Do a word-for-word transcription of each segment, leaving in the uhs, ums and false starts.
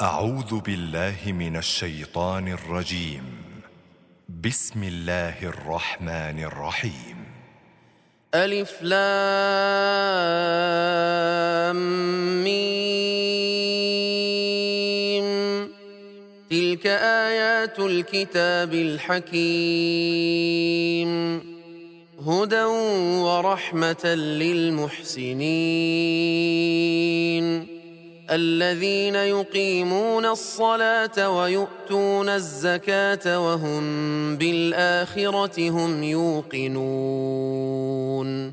أعوذ بالله من الشيطان الرجيم. بسم الله الرحمن الرحيم. ألف لام ميم. تلك آيات الكتاب الحكيم، هدى ورحمة للمحسنين الذين يقيمون الصلاة ويؤتون الزكاة وهم بالآخرة هم يوقنون.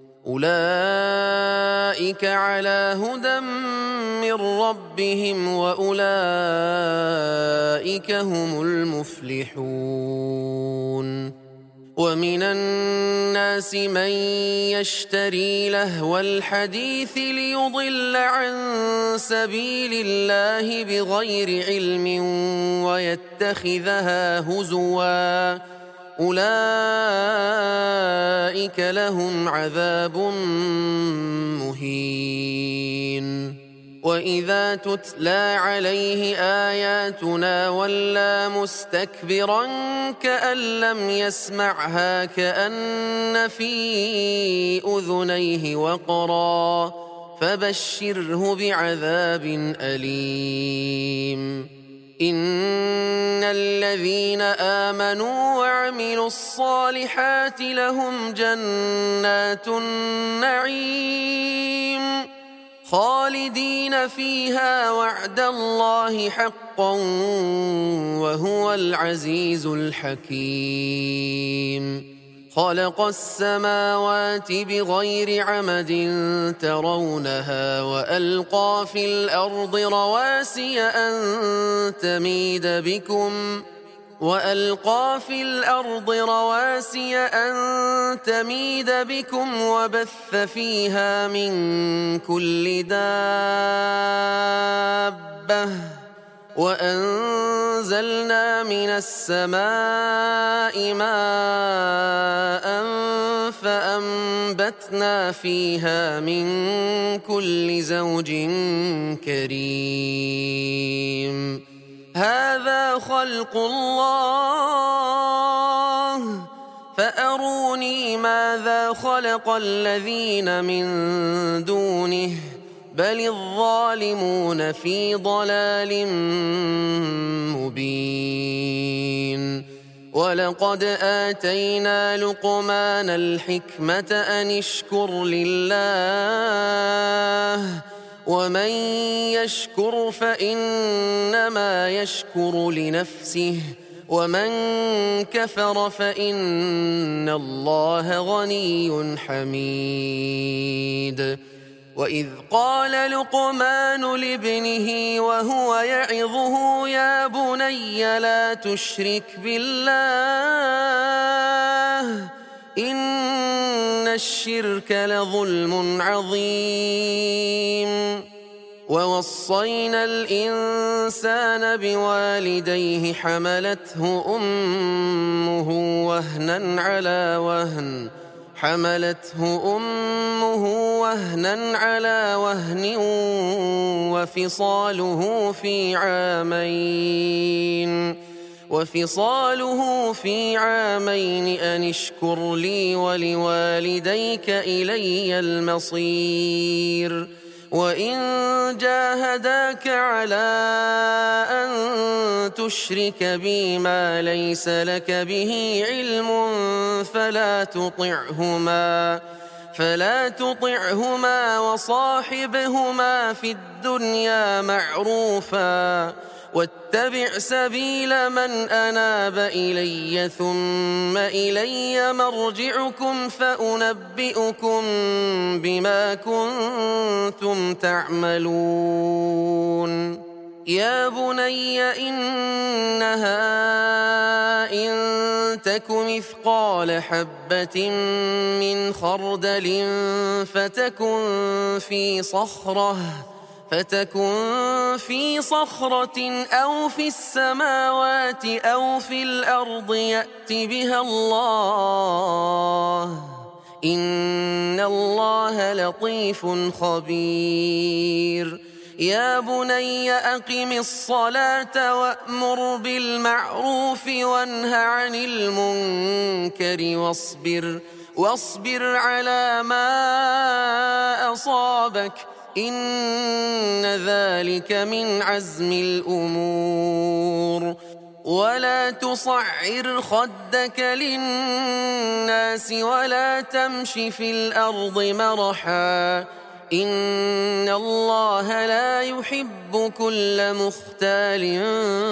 أولئك على هدى من ربهم وأولئك هم المفلحون. ومن الناس من يشتري لهو الحديث ليضل عن سبيل الله بغير علم ويتخذها هزوا، أولئك لهم عذاب مهين. وإذا تتلى عليه آياتنا ولى مستكبرا كأن لم يسمعها كأن في أذنيه وقرا، فبشره بعذاب أليم. إن الذين آمنوا وعملوا الصالحات لهم جنات النعيم خالدين فيها وعد الله حقا وهو العزيز الحكيم. خلق السماوات بغير عمد ترونها وألقى في الأرض رواسي أن تميد بكم وألقى في الأرض رواسي أن تميد بكم وبث فيها من كل دابة وأنزلنا من السماء ماء فأنبتنا فيها من كل زوج كريم. هذا خلق الله فأروني ماذا خلق الذين من دونه بل الظالمون في ضلال مبين. ولقد آتينا لقمان الحكمة أن اشكر لله ومن يشكر فإنما يشكر لنفسه ومن كفر فإن الله غني حميد. وإذ قال لقمان لابنه وهو يعظه يا بني لا تشرك بالله إن الشرك لظلم عظيم. ووصينا الإنسان بوالديه حملته أمه وهنا على وهن حملته أمه وهنا على وهن وفصاله في عامين وفصاله في عامين أن اشكر لي ولوالديك إلي المصير. وإن جاهداك على أن تشرك بي ما ليس لك به علم فلا تطعهما فلا تطعهما وصاحبهما في الدنيا معروفا واتبع سبيل من أناب إلي ثم إلي مرجعكم فأنبئكم بما كنتم تعملون. يا بني إنها إن تك مثقال حبة من خردل فتكن في صخرة فتكن في صخرة أو في السماوات أو في الأرض يأت بها الله إن الله لطيف خبير. يا بني أقم الصلاة وأمر بالمعروف وانه عن المنكر واصبر واصبر على ما أصابك إن ذلك من عزم الأمور ولا تصعر خدك للناس ولا تمش في الأرض مرحا إن الله لا يحب كل مختال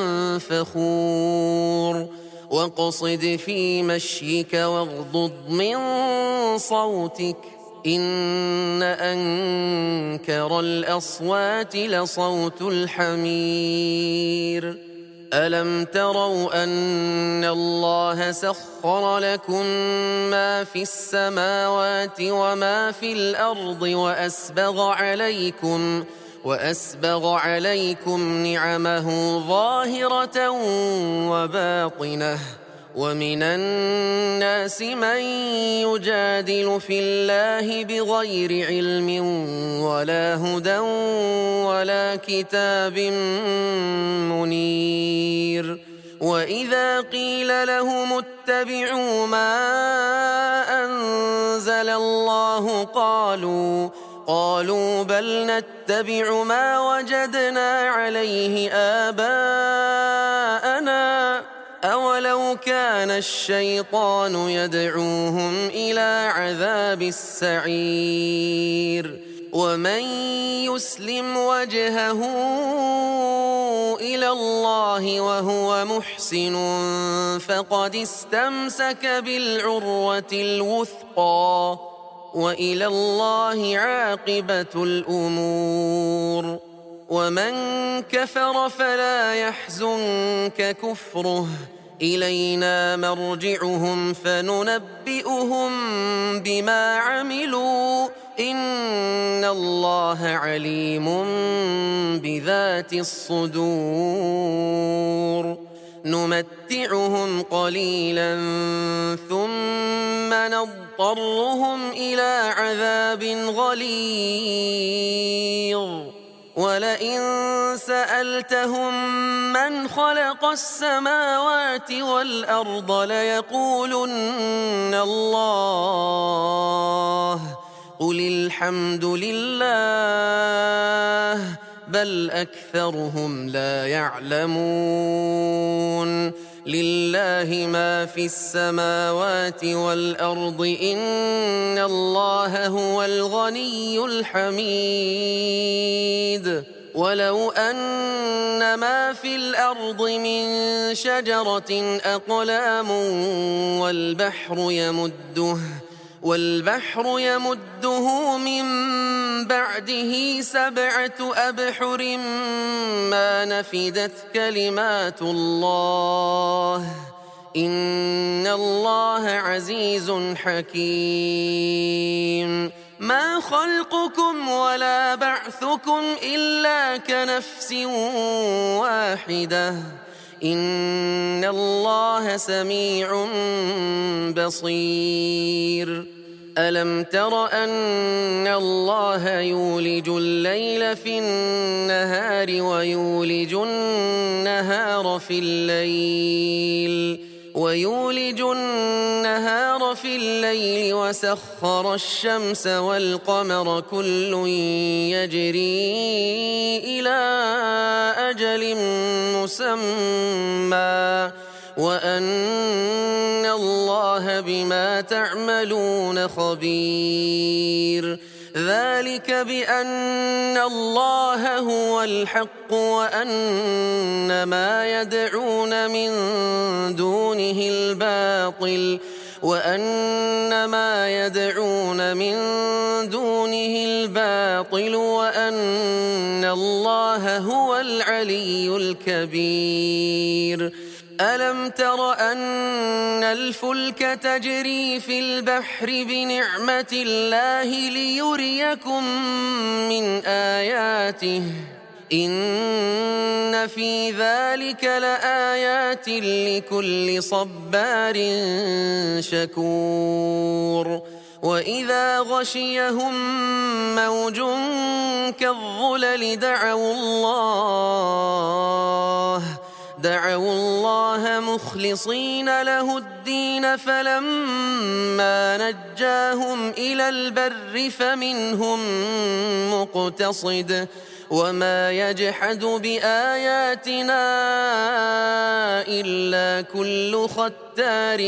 فخور واقصد في مشيك واغضض من صوتك إن أنكر الأصوات لصوت الحمير ألم تروا أن الله سخر لكم ما في السماوات وما في الأرض وأسبغ عليكم وأسبغ عليكم نعمه ظاهرة وباطنة ومن الناس من يجادل في الله بغير علم ولا هدى ولا كتاب منير وإذا قيل لهم اتبعوا ما أنزل الله قالوا قالوا بل نتبع ما وجدنا عليه آباءنا أولو كان الشيطان يدعوهم إلى عذاب السعير ومن يسلم وجهه إلى الله وهو محسن فقد استمسك بالعروة الوثقى وإلى الله عاقبة الأمور ومن كفر فلا يحزنك كفره إلينا مرجعهم فننبئهم بما عملوا إن الله عليم بذات الصدور نمتعهم قليلا ثم نضطرهم إلى عذاب غليظ ولئن سألتهم من خلق السماوات والأرض ليقولن الله قل الحمد لله بل أكثرهم لا يعلمون لله ما في السماوات والأرض إن الله هو الغني الحميد ولو أن ما في الأرض من شجرة أقلام والبحر يمده والبحر يمده من بعده سبعة أبحر ما نفدت كلمات الله إن الله عزيز حكيم ما خلقكم ولا بعثكم إلا كنفس واحدة إن الله سميع بصير ألم تر أن الله يولج الليل في النهار ويولج النهار في الليل ويولج النهار في الليل وسخر الشمس والقمر كل يجري إلى أجل مسمى وأن الله بما تعملون خبير ذلك بأن الله هو الحق وأن ما يدعون من دونه الباطل وأن ما يدعون من دونه الباطل وأن الله هو العلي الكبير ألم تر أن الفلك تجري في البحر بنعمة الله ليريكم من آياته إن في ذلك لآيات لكل صبار شكور وإذا غشيهم موج كالظلل دعوا الله دعوا الله مخلصين له الدين فلما نجاهم إلى البر فمنهم مقتصد وما يجحد بآياتنا إلا كل ختار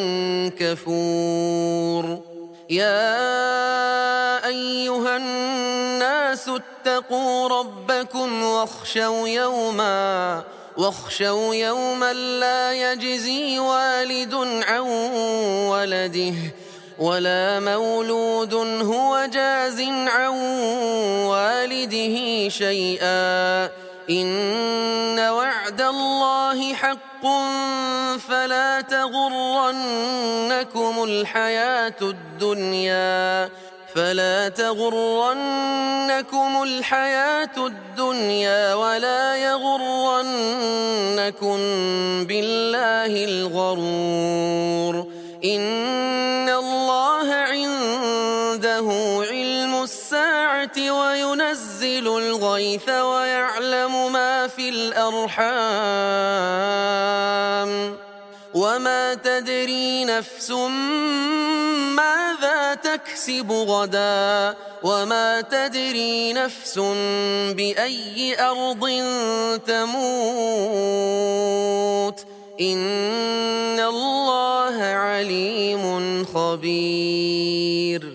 كفور يا أيها الناس اتقوا ربكم واخشوا يوما واخشوا يوما لا يجزي والد عن ولده ولا مولود هو جاز عن والده شيئا إن وعد الله حق فلا تغرنكم الحياة الدنيا فلا تغرنكم الحياة الدنيا ولا يغرنكم بالله الغرور إن الله عنده علم الساعة وينزل الغيث ويعلم ما في الأرحام وما تدري نفس ماذا تكسب غدا وما تدري نفس بأي أرض تموت إن الله عليم خبير